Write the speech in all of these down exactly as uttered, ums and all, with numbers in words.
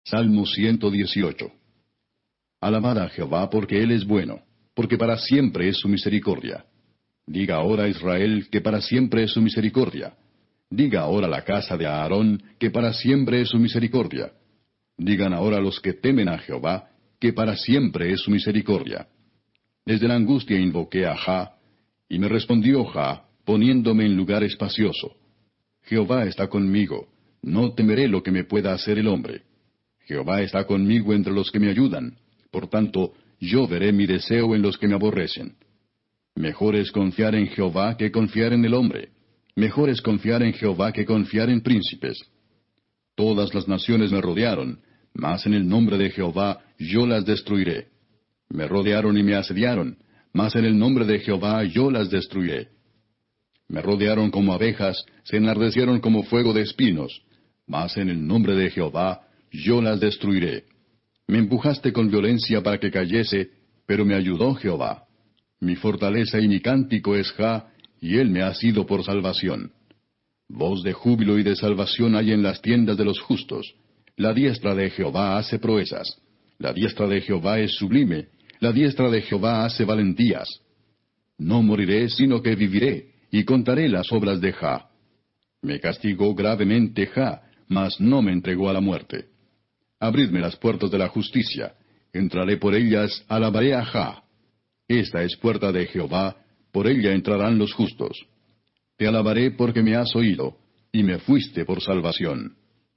Salmo ciento dieciocho. Alabad a Jehová porque Él es bueno, porque para siempre es su misericordia. Diga ahora a Israel que para siempre es su misericordia. Diga ahora a la casa de Aarón que para siempre es su misericordia. Digan ahora a los que temen a Jehová que para siempre es su misericordia. Desde la angustia invoqué a Jah, y me respondió Jah, poniéndome en lugar espacioso. Jehová está conmigo, no temeré lo que me pueda hacer el hombre. Jehová está conmigo entre los que me ayudan, por tanto, yo veré mi deseo en los que me aborrecen. Mejor es confiar en Jehová que confiar en el hombre. Mejor es confiar en Jehová que confiar en príncipes. Todas las naciones me rodearon, mas en el nombre de Jehová yo las destruiré. Me rodearon y me asediaron, mas en el nombre de Jehová yo las destruiré. Me rodearon como abejas, se enardecieron como fuego de espinos, mas en el nombre de Jehová yo las destruiré. Me empujaste con violencia para que cayese, pero me ayudó Jehová. Mi fortaleza y mi cántico es Jah, y él me ha sido por salvación. Voz de júbilo y de salvación hay en las tiendas de los justos. La diestra de Jehová hace proezas. La diestra de Jehová es sublime. La diestra de Jehová hace valentías. No moriré, sino que viviré, y contaré las obras de Jah. Me castigó gravemente Jah, mas no me entregó a la muerte. Abridme las puertas de la justicia. Entraré por ellas, alabaré a Jah. Esta es puerta de Jehová, por ella entrarán los justos. Te alabaré porque me has oído, y me fuiste por salvación.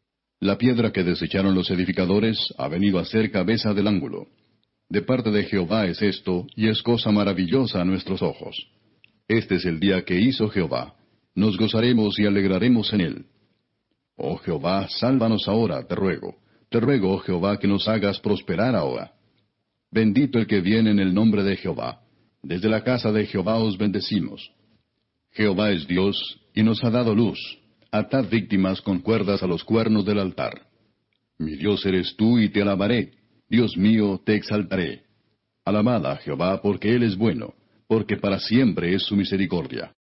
La piedra que desecharon los edificadores ha venido a ser cabeza del ángulo. De parte de Jehová es esto, y es cosa maravillosa a nuestros ojos. Este es el día que hizo Jehová. Nos gozaremos y alegraremos en él. Oh Jehová, sálvanos ahora, te ruego. Te ruego, oh Jehová, que nos hagas prosperar ahora. Bendito el que viene en el nombre de Jehová. Desde la casa de Jehová os bendecimos. Jehová es Dios, y nos ha dado luz. Atad víctimas con cuerdas a los cuernos del altar. Mi Dios eres tú, y te alabaré. Dios mío, te exaltaré. Alabad a Jehová, porque Él es bueno, porque para siempre es su misericordia.